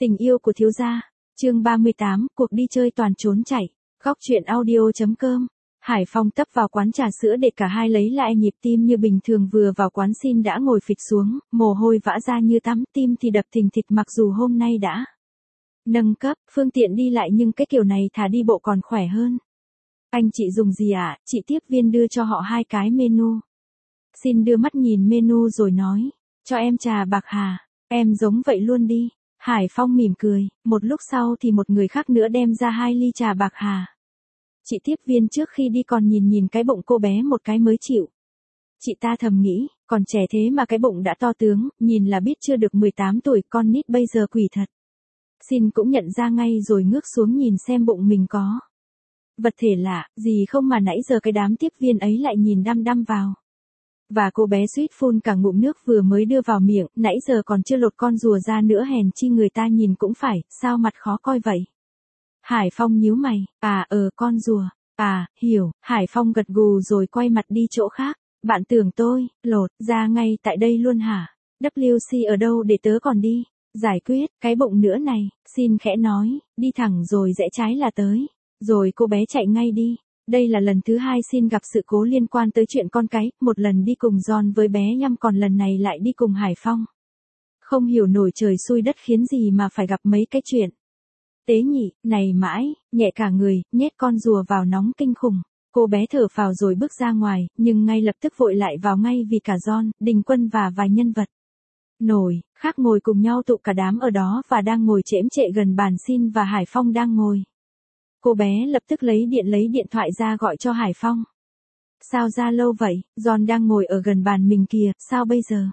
Tình yêu của thiếu gia, chương 38, cuộc đi chơi toàn trốn chạy, góc truyện audio.com. Hải Phong tấp vào quán trà sữa để cả hai lấy lại nhịp tim như bình thường, vừa vào quán xin đã ngồi phịch xuống, mồ hôi vã ra như tắm, tim thì đập thình thịch mặc dù hôm nay đã nâng cấp, phương tiện đi lại nhưng cái kiểu này thà đi bộ còn khỏe hơn. Anh chị dùng gì ạ? Chị tiếp viên đưa cho họ 2 cái menu. Xin đưa mắt nhìn menu rồi nói, cho em trà bạc hà, em giống vậy luôn đi. Hải Phong mỉm cười, một lúc sau thì một người khác nữa đem ra 2 ly trà bạc hà. Chị tiếp viên trước khi đi còn nhìn cái bụng cô bé một cái mới chịu. Chị ta thầm nghĩ, còn trẻ thế mà cái bụng đã to tướng, nhìn là biết chưa được 18 tuổi, con nít bây giờ quỷ thật. Xin cũng nhận ra ngay rồi ngước xuống nhìn xem bụng mình có vật thể lạ gì không mà nãy giờ cái đám tiếp viên ấy lại nhìn đăm đăm vào. Và cô bé suýt phun cả ngụm nước vừa mới đưa vào miệng, nãy giờ còn chưa lột con rùa ra nữa, hèn chi người ta nhìn cũng phải, sao mặt khó coi vậy. Hải Phong nhíu mày, con rùa, hiểu, Hải Phong gật gù rồi quay mặt đi chỗ khác. Bạn tưởng tôi lột ra ngay tại đây luôn hả? WC ở đâu để tớ còn đi giải quyết cái bụng nữa này. Xin khẽ nói, đi thẳng rồi rẽ trái là tới. Rồi cô bé chạy ngay đi. Đây là lần thứ 2 Xin gặp sự cố liên quan tới chuyện con cái, một lần đi cùng John với bé Nhâm, còn lần này lại đi cùng Hải Phong. Không hiểu nổi trời xui đất khiến gì mà phải gặp mấy cái chuyện tế nhị này mãi, nhẹ cả người, nhét con rùa vào nóng kinh khủng. Cô bé thở phào rồi bước ra ngoài, nhưng ngay lập tức vội lại vào ngay vì cả John, Đình Quân và vài nhân vật nổi khác ngồi cùng nhau tụ cả đám ở đó và đang ngồi chễm chệ gần bàn Xin và Hải Phong đang ngồi. Cô bé lập tức lấy điện thoại ra gọi cho Hải Phong. Sao ra lâu vậy? John đang ngồi ở gần bàn mình kìa, sao bây giờ?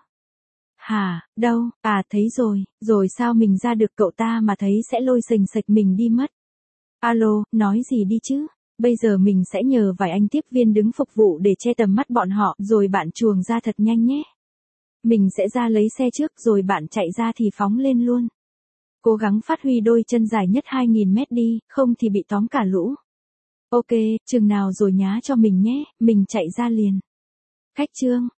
Hả, đâu, thấy rồi sao mình ra được, cậu ta mà thấy sẽ lôi sềnh sạch mình đi mất. Alo, nói gì đi chứ? Bây giờ mình sẽ nhờ vài anh tiếp viên đứng phục vụ để che tầm mắt bọn họ, rồi bạn chuồng ra thật nhanh nhé. Mình sẽ ra lấy xe trước rồi bạn chạy ra thì phóng lên luôn. Cố gắng phát huy đôi chân dài nhất 2.000 mét đi, không thì bị tóm cả lũ. Ok, chừng nào rồi nhá cho mình nhé, mình chạy ra liền. Khách trương,